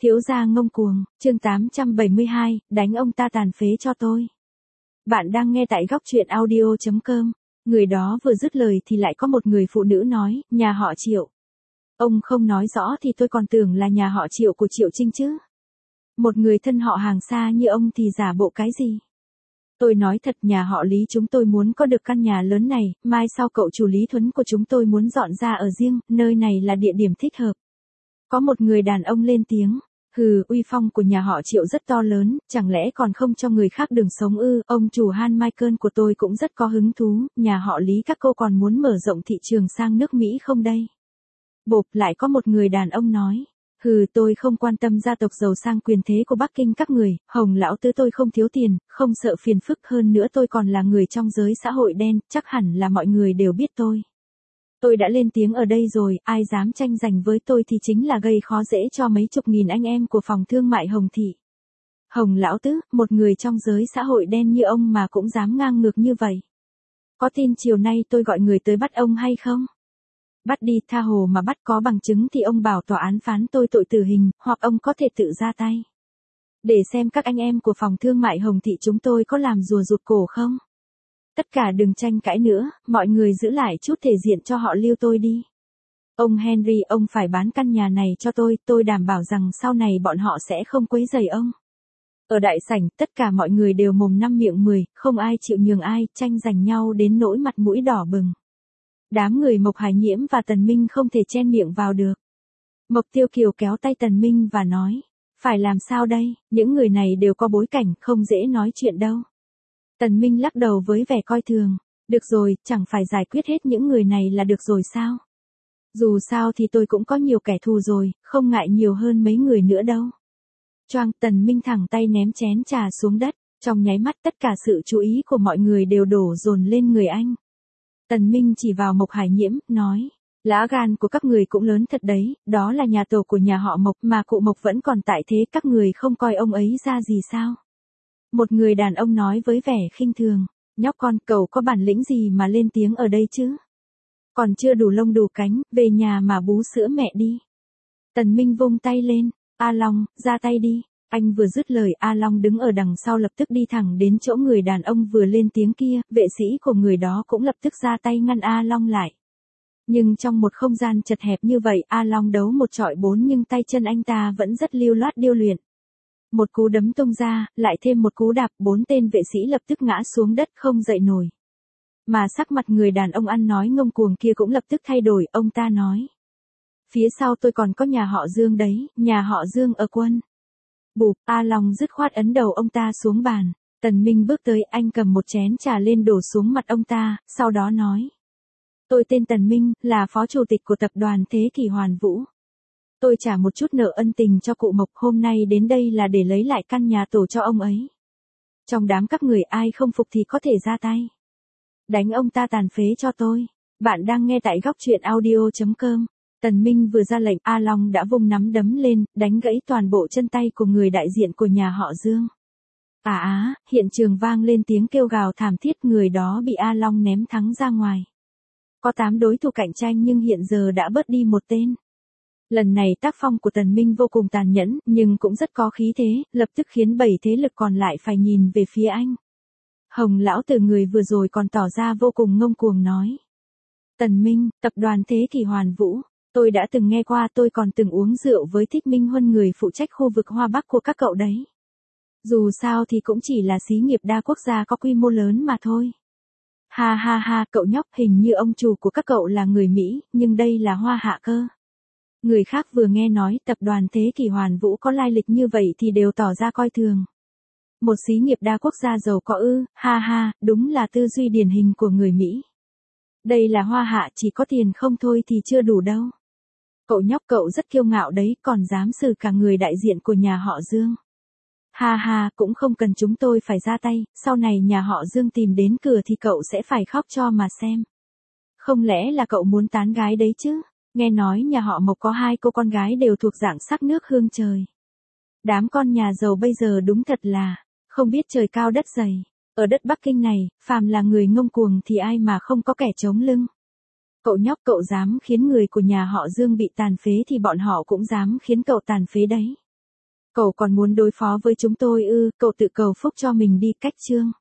Thiếu gia ngông cuồng, chương 872, đánh ông ta tàn phế cho tôi. Bạn đang nghe tại góc truyện audio.com. Người đó vừa dứt lời thì lại có một người phụ nữ nói, nhà họ Triệu. Ông không nói rõ thì tôi còn tưởng là nhà họ Triệu của Triệu Trinh chứ. Một người thân họ hàng xa như ông thì giả bộ cái gì? Tôi nói thật, nhà họ Lý chúng tôi muốn có được căn nhà lớn này, mai sau cậu chủ Lý Thuấn của chúng tôi muốn dọn ra ở riêng, nơi này là địa điểm thích hợp. Có một người đàn ông lên tiếng. Hừ, uy phong của nhà họ Triệu rất to lớn, chẳng lẽ còn không cho người khác đường sống ư? Ông chủ Han Michael của tôi cũng rất có hứng thú, nhà họ Lý các cô còn muốn mở rộng thị trường sang nước Mỹ không đây? Bộp, lại có một người đàn ông nói. Hừ, tôi không quan tâm gia tộc giàu sang quyền thế của Bắc Kinh các người, Hồng lão tứ tôi không thiếu tiền, không sợ phiền phức, hơn nữa tôi còn là người trong giới xã hội đen, chắc hẳn là mọi người đều biết tôi. Tôi đã lên tiếng ở đây rồi, ai dám tranh giành với tôi thì chính là gây khó dễ cho mấy chục nghìn anh em của phòng thương mại Hồng Thị. Hồng lão tứ, một người trong giới xã hội đen như ông mà cũng dám ngang ngược như vậy. Có tin chiều nay tôi gọi người tới bắt ông hay không? Bắt đi, tha hồ mà bắt, có bằng chứng thì ông bảo tòa án phán tôi tội tử hình, hoặc ông có thể tự ra tay. Để xem các anh em của phòng thương mại Hồng Thị chúng tôi có làm rùa rụt cổ không? Tất cả đừng tranh cãi nữa, mọi người giữ lại chút thể diện cho họ lưu tôi đi. Ông Henry, ông phải bán căn nhà này cho tôi đảm bảo rằng sau này bọn họ sẽ không quấy rầy ông. Ở đại sảnh, tất cả mọi người đều mồm năm miệng 10, không ai chịu nhường ai, tranh giành nhau đến nỗi mặt mũi đỏ bừng. Đám người Mộc Hải Nhiễm và Tần Minh không thể chen miệng vào được. Mộc Tiêu Kiều kéo tay Tần Minh và nói, phải làm sao đây, những người này đều có bối cảnh, không dễ nói chuyện đâu. Tần Minh lắc đầu với vẻ coi thường, được rồi, chẳng phải giải quyết hết những người này là được rồi sao? Dù sao thì tôi cũng có nhiều kẻ thù rồi, không ngại nhiều hơn mấy người nữa đâu. Choang, Tần Minh thẳng tay ném chén trà xuống đất, trong nháy mắt tất cả sự chú ý của mọi người đều đổ dồn lên người anh. Tần Minh chỉ vào Mộc Hải Nhiễm, nói, lá gan của các người cũng lớn thật đấy, đó là nhà tổ của nhà họ Mộc mà cụ Mộc vẫn còn tại thế, các người không coi ông ấy ra gì sao? Một người đàn ông nói với vẻ khinh thường, nhóc con, cậu có bản lĩnh gì mà lên tiếng ở đây chứ? Còn chưa đủ lông đủ cánh, về nhà mà bú sữa mẹ đi. Tần Minh vung tay lên, A Long, ra tay đi. Anh vừa dứt lời, A Long đứng ở đằng sau lập tức đi thẳng đến chỗ người đàn ông vừa lên tiếng kia, vệ sĩ của người đó cũng lập tức ra tay ngăn A Long lại. Nhưng trong một không gian chật hẹp như vậy, A Long đấu một trọi bốn nhưng tay chân anh ta vẫn rất lưu loát điêu luyện. Một cú đấm tung ra, lại thêm một cú đạp, 4 tên vệ sĩ lập tức ngã xuống đất không dậy nổi. Mà sắc mặt người đàn ông ăn nói ngông cuồng kia cũng lập tức thay đổi, ông ta nói. Phía sau tôi còn có nhà họ Dương đấy, nhà họ Dương ở quân. Bụp, A Long dứt khoát ấn đầu ông ta xuống bàn. Tần Minh bước tới, anh cầm một chén trà lên đổ xuống mặt ông ta, sau đó nói. Tôi tên Tần Minh, là phó chủ tịch của tập đoàn Thế Kỷ Hoàn Vũ. Tôi trả một chút nợ ân tình cho cụ Mộc, hôm nay đến đây là để lấy lại căn nhà tổ cho ông ấy. Trong đám các người ai không phục thì có thể ra tay. Đánh ông ta tàn phế cho tôi. Bạn đang nghe tại góc truyện audio.com. Tần Minh vừa ra lệnh, A Long đã vung nắm đấm lên, đánh gãy toàn bộ chân tay của người đại diện của nhà họ Dương. Hiện trường vang lên tiếng kêu gào thảm thiết, người đó bị A Long ném thắng ra ngoài. Có 8 đối thủ cạnh tranh nhưng hiện giờ đã bớt đi một tên. Lần này tác phong của Tần Minh vô cùng tàn nhẫn, nhưng cũng rất có khí thế, lập tức khiến 7 thế lực còn lại phải nhìn về phía anh. Hồng lão tử người vừa rồi còn tỏ ra vô cùng ngông cuồng nói. Tần Minh, tập đoàn Thế Kỷ Hoàn Vũ, tôi đã từng nghe qua, tôi còn từng uống rượu với Thích Minh Huân, người phụ trách khu vực Hoa Bắc của các cậu đấy. Dù sao thì cũng chỉ là xí nghiệp đa quốc gia có quy mô lớn mà thôi. Ha ha ha, cậu nhóc, hình như ông chủ của các cậu là người Mỹ, nhưng đây là Hoa Hạ cơ. Người khác vừa nghe nói tập đoàn Thế Kỷ Hoàn Vũ có lai lịch như vậy thì đều tỏ ra coi thường. Một xí nghiệp đa quốc gia giàu có ư, ha ha, đúng là tư duy điển hình của người Mỹ. Đây là Hoa Hạ, chỉ có tiền không thôi thì chưa đủ đâu. Cậu nhóc, cậu rất kiêu ngạo đấy, còn dám xử cả người đại diện của nhà họ Dương. Ha ha, cũng không cần chúng tôi phải ra tay, sau này nhà họ Dương tìm đến cửa thì cậu sẽ phải khóc cho mà xem. Không lẽ là cậu muốn tán gái đấy chứ? Nghe nói nhà họ Mộc có 2 cô con gái đều thuộc dạng sắc nước hương trời. Đám con nhà giàu bây giờ đúng thật là không biết trời cao đất dày. Ở đất Bắc Kinh này, phàm là người ngông cuồng thì ai mà không có kẻ chống lưng. Cậu nhóc, cậu dám khiến người của nhà họ Dương bị tàn phế thì bọn họ cũng dám khiến cậu tàn phế đấy. Cậu còn muốn đối phó với chúng tôi ư, cậu tự cầu phúc cho mình đi. Cách chương